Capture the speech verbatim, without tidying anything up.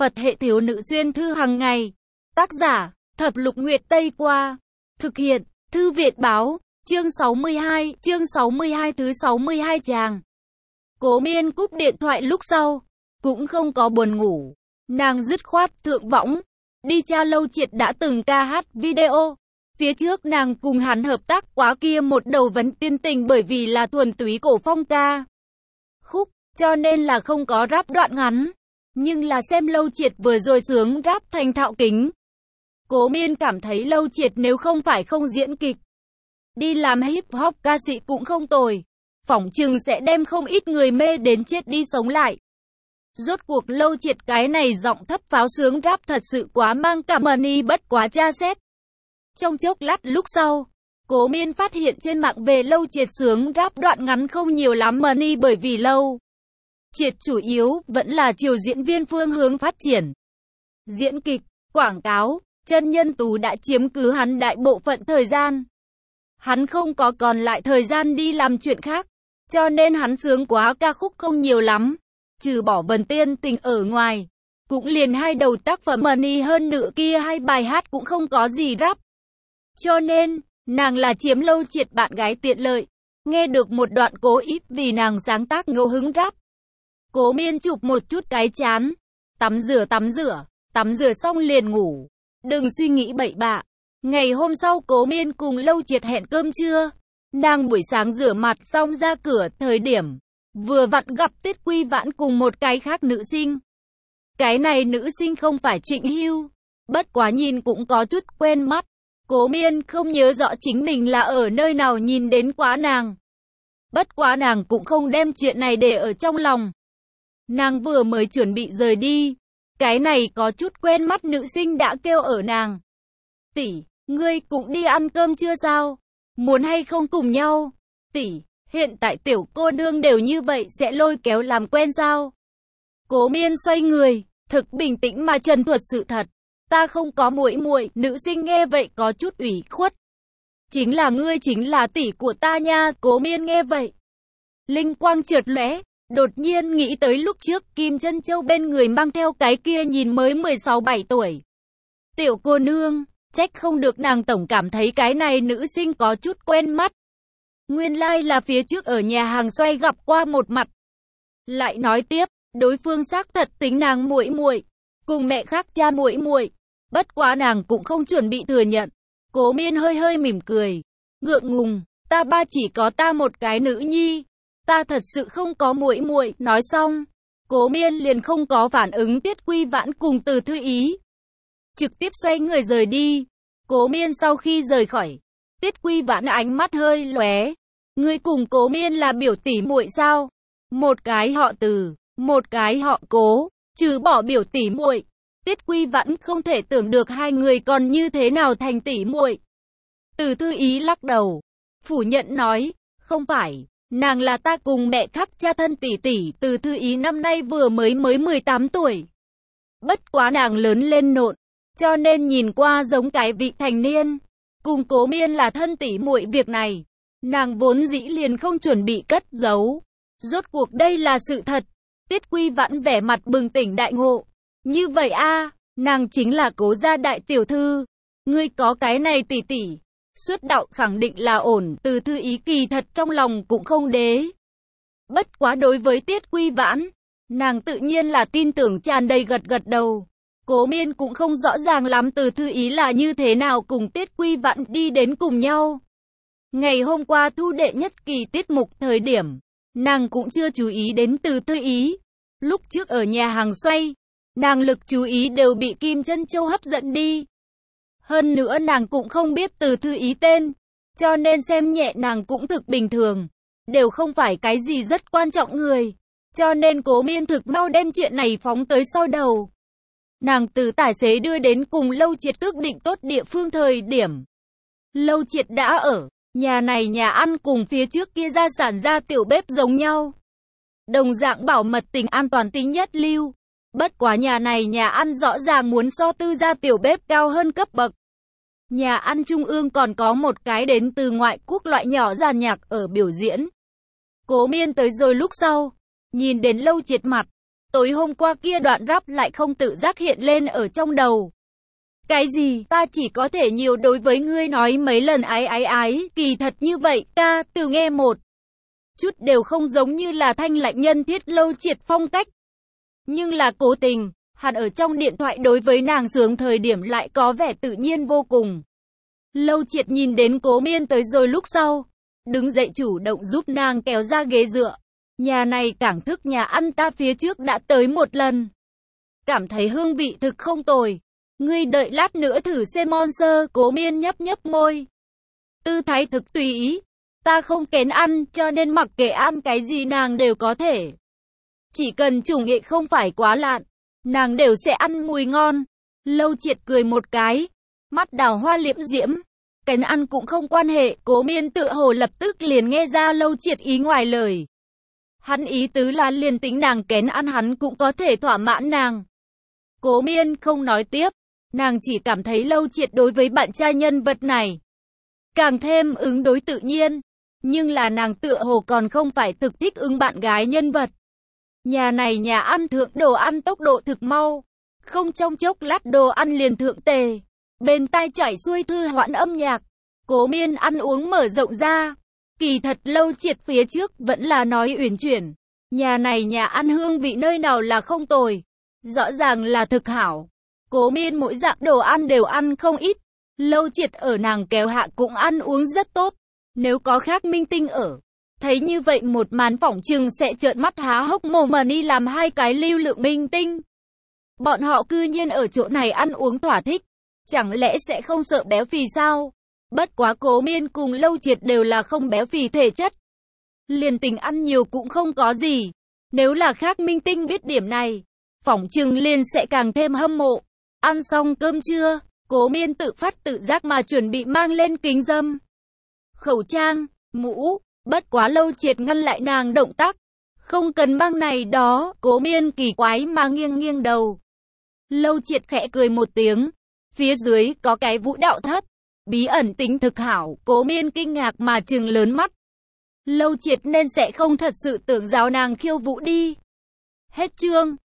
Phật hệ thiếu nữ xuyên thư hàng ngày. Tác giả, Thập Lục Nguyệt Tây Qua. Thực hiện, Thư Viện Báo, chương sáu mươi hai, chương sáu mươi hai thứ sáu mươi hai tràng. Cố Miên cúp điện thoại lúc sau, cũng không có buồn ngủ. Nàng dứt khoát thượng võng, đi tra Lâu Triệt đã từng ca hát video. Phía trước nàng cùng hắn hợp tác quá kia một đầu vấn tiên tình bởi vì là thuần túy cổ phong ca khúc, cho nên là không có rap đoạn ngắn. Nhưng là xem Lâu Triệt vừa rồi sướng rap thành thạo kính. Cố Miên cảm thấy Lâu Triệt nếu không phải không diễn kịch, đi làm hip hop ca sĩ cũng không tồi. Phỏng chừng sẽ đem không ít người mê đến chết đi sống lại. Rốt cuộc Lâu Triệt cái này giọng thấp pháo sướng rap thật sự quá mang cả money bất quá tra xét. Trong chốc lát lúc sau, Cố Miên phát hiện trên mạng về Lâu Triệt sướng rap đoạn ngắn không nhiều lắm money bởi vì Lâu Triệt chủ yếu vẫn là chiều diễn viên phương hướng phát triển. Diễn kịch, quảng cáo, chân nhân tú đã chiếm cứ hắn đại bộ phận thời gian. Hắn không có còn lại thời gian đi làm chuyện khác, cho nên hắn sướng quá ca khúc không nhiều lắm. Trừ bỏ Vần Tiên Tình ở ngoài, cũng liền hai đầu tác phẩm money hơn nữa kia hai bài hát cũng không có gì rap. Cho nên, nàng là chiếm Lâu Triệt bạn gái tiện lợi. Nghe được một đoạn cố ít vì nàng sáng tác ngẫu hứng rap. Cố Miên chụp một chút cái chán. Tắm rửa tắm rửa, tắm rửa xong liền ngủ. Đừng suy nghĩ bậy bạ. Ngày hôm sau Cố Miên cùng Lâu Triệt hẹn cơm trưa. Nàng buổi sáng rửa mặt xong ra cửa thời điểm. Vừa vặn gặp Tiết Quy Vãn cùng một cái khác nữ sinh. Cái này nữ sinh không phải Trịnh Hưu. Bất quá nhìn cũng có chút quen mắt. Cố Miên không nhớ rõ chính mình là ở nơi nào nhìn đến quá nàng. Bất quá nàng cũng không đem chuyện này để ở trong lòng. Nàng vừa mới chuẩn bị rời đi. Cái này có chút quen mắt nữ sinh đã kêu ở nàng. Tỷ, ngươi cũng đi ăn cơm chưa sao? Muốn hay không cùng nhau? Tỷ, hiện tại tiểu cô nương đều như vậy sẽ lôi kéo làm quen sao? Cố Miên xoay người, thực bình tĩnh mà trần thuật sự thật. Ta không có muội muội, nữ sinh nghe vậy có chút ủy khuất. Chính là ngươi chính là tỷ của ta nha, Cố Miên nghe vậy. Linh quang chợt lóe, đột nhiên nghĩ tới lúc trước Kim Chân Châu bên người mang theo cái kia nhìn mới mười sáu bảy tuổi. Tiểu cô nương, trách không được nàng tổng cảm thấy cái này nữ sinh có chút quen mắt. Nguyên lai like là phía trước ở nhà hàng xoay gặp qua một mặt. Lại nói tiếp, đối phương xác thật tính nàng muội muội, cùng mẹ khác cha muội muội. Bất quá nàng cũng không chuẩn bị thừa nhận. Cố Miên hơi hơi mỉm cười. Ngượng ngùng, ta ba chỉ có ta một cái nữ nhi. Ta thật sự không có muội muội. Nói xong, Cố Miên liền không có phản ứng Tiết Quy Vãn cùng Từ Thư Ý. Trực tiếp xoay người rời đi. Cố Miên sau khi rời khỏi, Tiết Quy Vãn ánh mắt hơi lóe. Ngươi cùng Cố Miên là biểu tỷ muội sao? Một cái họ Từ, một cái họ Cố, trừ bỏ biểu tỷ muội. Tiết Quy Vãn không thể tưởng được hai người còn như thế nào thành tỷ muội. Từ Thư Ý lắc đầu, phủ nhận nói, không phải, nàng là ta cùng mẹ khác cha thân tỷ tỷ. Từ Thư Ý năm nay vừa mới mới mười tám tuổi. Bất quá nàng lớn lên nộn, cho nên nhìn qua giống cái vị thành niên. Cùng Cố Miên là thân tỷ muội việc này, nàng vốn dĩ liền không chuẩn bị cất giấu. Rốt cuộc đây là sự thật. Tiết Quy Vãn vẻ mặt bừng tỉnh đại ngộ. Như vậy a, à, nàng chính là Cố gia đại tiểu thư. Ngươi có cái này tỷ tỷ, xuất đạo khẳng định là ổn. Từ Thư Ý kỳ thật trong lòng cũng không đế. Bất quá đối với Tiết Quy Vãn, nàng tự nhiên là tin tưởng tràn đầy gật gật đầu. Cố Miên cũng không rõ ràng lắm Từ Thư Ý là như thế nào cùng Tiết Quy Vãn đi đến cùng nhau. Ngày hôm qua thu đệ nhất kỳ tiết mục thời điểm, nàng cũng chưa chú ý đến Từ Thư Ý. Lúc trước ở nhà hàng xoay, nàng lực chú ý đều bị Kim Chân Châu hấp dẫn đi. Hơn nữa nàng cũng không biết Từ Thư Ý tên, cho nên xem nhẹ nàng cũng thực bình thường. Đều không phải cái gì rất quan trọng người. Cho nên Cố Miên thực mau đem chuyện này phóng tới sau đầu. Nàng từ tài xế đưa đến cùng Lâu Triệt ước định tốt địa phương thời điểm. Lâu Triệt đã ở, nhà này nhà ăn cùng phía trước kia gia sản gia tiểu bếp giống nhau. Đồng dạng bảo mật tính an toàn tính nhất lưu. Bất quá nhà này nhà ăn rõ ràng muốn so tư gia tiểu bếp cao hơn cấp bậc. Nhà ăn trung ương còn có một cái đến từ ngoại quốc loại nhỏ giàn nhạc ở biểu diễn. Cố Miên tới rồi lúc sau, nhìn đến Lâu Triệt mặt, Tối hôm qua kia đoạn rap lại không tự giác hiện lên ở trong đầu. Cái gì, ta chỉ có thể nhiều đối với ngươi nói mấy lần ái ái ái, kỳ thật như vậy, ca, từ nghe một chút đều không giống như là thanh lạnh nhân thiết Lâu Triệt phong cách. Nhưng là cố tình, hắn ở trong điện thoại đối với nàng sướng thời điểm lại có vẻ tự nhiên vô cùng. Lâu Triệt nhìn đến Cố Miên tới rồi lúc sau, đứng dậy chủ động giúp nàng kéo ra ghế dựa. Nhà này cảng thức nhà ăn ta phía trước đã tới một lần. Cảm thấy hương vị thực không tồi. Ngươi đợi lát nữa thử xem monster. Cố Miên nhấp nhấp môi. Tư thái thực tùy ý. Ta không kén ăn cho nên mặc kệ ăn cái gì nàng đều có thể. Chỉ cần chủ nghệ không phải quá lạn, nàng đều sẽ ăn mùi ngon. Lâu Triệt cười một cái, mắt đào hoa liễm diễm. Kén ăn cũng không quan hệ. Cố Miên tự hồ lập tức liền nghe ra Lâu Triệt ý ngoài lời. Hắn ý tứ là liền tính nàng kén ăn hắn cũng có thể thỏa mãn nàng. Cố Miên không nói tiếp, nàng chỉ cảm thấy Lâu Triệt đối với bạn trai nhân vật này càng thêm ứng đối tự nhiên, nhưng là nàng tựa hồ còn không phải thực thích ứng bạn gái nhân vật. Nhà này nhà ăn thượng đồ ăn tốc độ thực mau, không trong chốc lát đồ ăn liền thượng tề, bên tai chảy xuôi thư hoãn âm nhạc. Cố Miên ăn uống mở rộng ra. Kỳ thật Lâu Triệt phía trước vẫn là nói uyển chuyển. Nhà này nhà ăn hương vị nơi nào là không tồi. Rõ ràng là thực hảo. Cố Miên mỗi dạng đồ ăn đều ăn không ít. Lâu Triệt ở nàng kéo hạ cũng ăn uống rất tốt. Nếu có khác minh tinh ở, thấy như vậy một màn phỏng chừng sẽ trợn mắt há hốc mồm mà đi làm hai cái lưu lượng minh tinh. Bọn họ cư nhiên ở chỗ này ăn uống thỏa thích. Chẳng lẽ sẽ không sợ béo phì sao? Bất quá Cố Miên cùng Lâu Triệt đều là không béo phì thể chất. Liền tình ăn nhiều cũng không có gì. Nếu là khác minh tinh biết điểm này, phỏng chừng liền sẽ càng thêm hâm mộ. Ăn xong cơm trưa, Cố Miên tự phát tự giác mà chuẩn bị mang lên kính râm, khẩu trang, mũ. Bất quá Lâu Triệt ngăn lại nàng động tác. Không cần mang này đó. Cố Miên kỳ quái mà nghiêng nghiêng đầu. Lâu Triệt khẽ cười một tiếng. Phía dưới có cái vũ đạo thất. Bí ẩn tính thực hảo. Cố Miên kinh ngạc mà trừng lớn mắt. Lâu Triệt nên sẽ không thật sự tưởng giáo nàng khiêu vũ đi. Hết chương.